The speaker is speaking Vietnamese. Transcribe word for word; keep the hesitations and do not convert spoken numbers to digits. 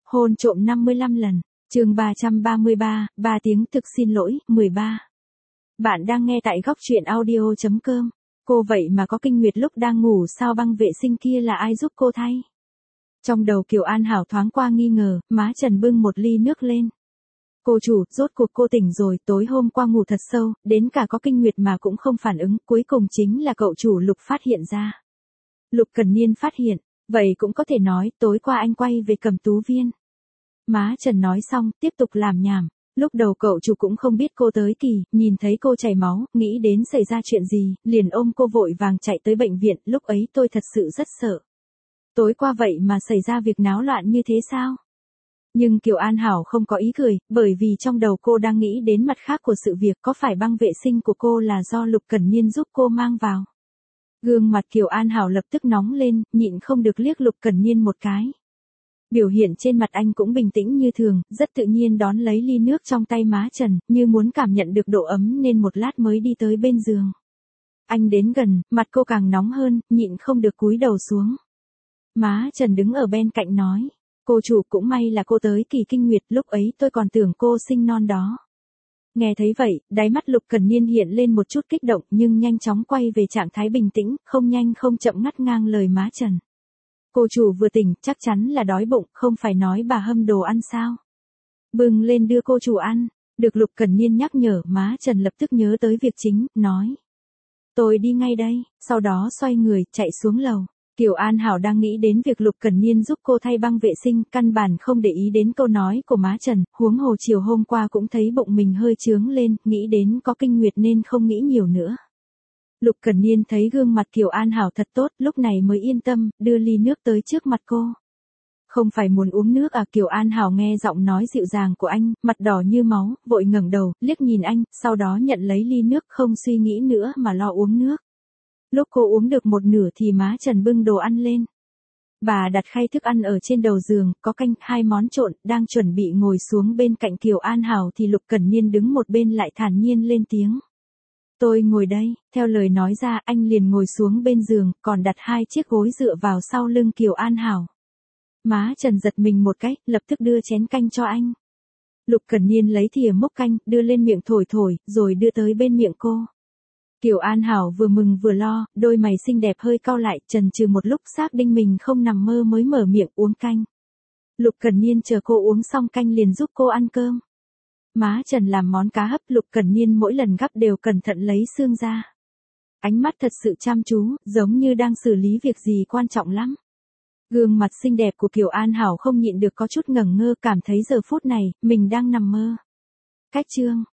Hôn trộm năm mươi lăm lần. Chương ba trăm ba mươi ba, ba tiếng thực xin lỗi, mười ba. Bạn đang nghe tại góc truyện audio chấm com. Cô vậy mà có kinh nguyệt lúc đang ngủ, sao băng vệ sinh kia là ai giúp cô thay? Trong đầu Kiều An Hảo thoáng qua nghi ngờ, má Trần bưng một ly nước lên. Cô chủ, rốt cuộc cô tỉnh rồi, tối hôm qua ngủ thật sâu, đến cả có kinh nguyệt mà cũng không phản ứng, cuối cùng chính là cậu chủ Lục phát hiện ra. Lục Cần Niên phát hiện, vậy cũng có thể nói, tối qua anh quay về Cẩm Tú Viên. Má Trần nói xong, tiếp tục làm nhảm. Lúc đầu cậu chủ cũng không biết cô tới kỳ, nhìn thấy cô chảy máu, nghĩ đến xảy ra chuyện gì, liền ôm cô vội vàng chạy tới bệnh viện, lúc ấy tôi thật sự rất sợ. Tối qua vậy mà xảy ra việc náo loạn như thế sao? Nhưng Kiều An Hảo không có ý cười, bởi vì trong đầu cô đang nghĩ đến mặt khác của sự việc, có phải băng vệ sinh của cô là do Lục Cẩn Niên giúp cô mang vào? Gương mặt Kiều An Hảo lập tức nóng lên, nhịn không được liếc Lục Cẩn Niên một cái. Biểu hiện trên mặt anh cũng bình tĩnh như thường, rất tự nhiên đón lấy ly nước trong tay má Trần, như muốn cảm nhận được độ ấm nên một lát mới đi tới bên giường. Anh đến gần, mặt cô càng nóng hơn, nhịn không được cúi đầu xuống. Má Trần đứng ở bên cạnh nói, cô chủ, cũng may là cô tới kỳ kinh nguyệt, lúc ấy tôi còn tưởng cô sinh non đó. Nghe thấy vậy, đáy mắt Lục Cẩn Niên hiện lên một chút kích động nhưng nhanh chóng quay về trạng thái bình tĩnh, không nhanh không chậm ngắt ngang lời má Trần. Cô chủ vừa tỉnh, chắc chắn là đói bụng, không phải nói bà hâm đồ ăn sao? Bưng lên đưa cô chủ ăn. Được Lục Cẩn Niên nhắc nhở, má Trần lập tức nhớ tới việc chính, nói. Tôi đi ngay đây, sau đó xoay người, chạy xuống lầu. Kiều An Hảo đang nghĩ đến việc Lục Cẩn Niên giúp cô thay băng vệ sinh, căn bản không để ý đến câu nói của má Trần, huống hồ chiều hôm qua cũng thấy bụng mình hơi chướng lên, nghĩ đến có kinh nguyệt nên không nghĩ nhiều nữa. Lục Cẩn Niên thấy gương mặt Kiều An Hảo thật tốt, lúc này mới yên tâm, đưa ly nước tới trước mặt cô. Không phải muốn uống nước à? Kiều An Hảo nghe giọng nói dịu dàng của anh, mặt đỏ như máu, vội ngẩng đầu, liếc nhìn anh, sau đó nhận lấy ly nước, không suy nghĩ nữa mà lo uống nước. Lúc cô uống được một nửa thì má Trần bưng đồ ăn lên. Bà đặt khay thức ăn ở trên đầu giường, có canh, hai món trộn, đang chuẩn bị ngồi xuống bên cạnh Kiều An Hảo thì Lục Cẩn Niên đứng một bên lại thản nhiên lên tiếng. Tôi ngồi đây, theo lời nói ra anh liền ngồi xuống bên giường, còn đặt hai chiếc gối dựa vào sau lưng Kiều An Hảo. Má Trần giật mình một cái, lập tức đưa chén canh cho anh. Lục Cẩn Niên lấy thìa múc canh, đưa lên miệng thổi thổi, rồi đưa tới bên miệng cô. Kiều An Hảo vừa mừng vừa lo, đôi mày xinh đẹp hơi cau lại, chần chừ một lúc xác định mình không nằm mơ mới mở miệng uống canh. Lục Cẩn Niên chờ cô uống xong canh liền giúp cô ăn cơm. Má Trần làm món cá hấp, Lục Cẩn Niên mỗi lần gắp đều cẩn thận lấy xương ra. Ánh mắt thật sự chăm chú, giống như đang xử lý việc gì quan trọng lắm. Gương mặt xinh đẹp của Kiều An Hảo không nhịn được có chút ngẩn ngơ, cảm thấy giờ phút này, mình đang nằm mơ. Cách chương,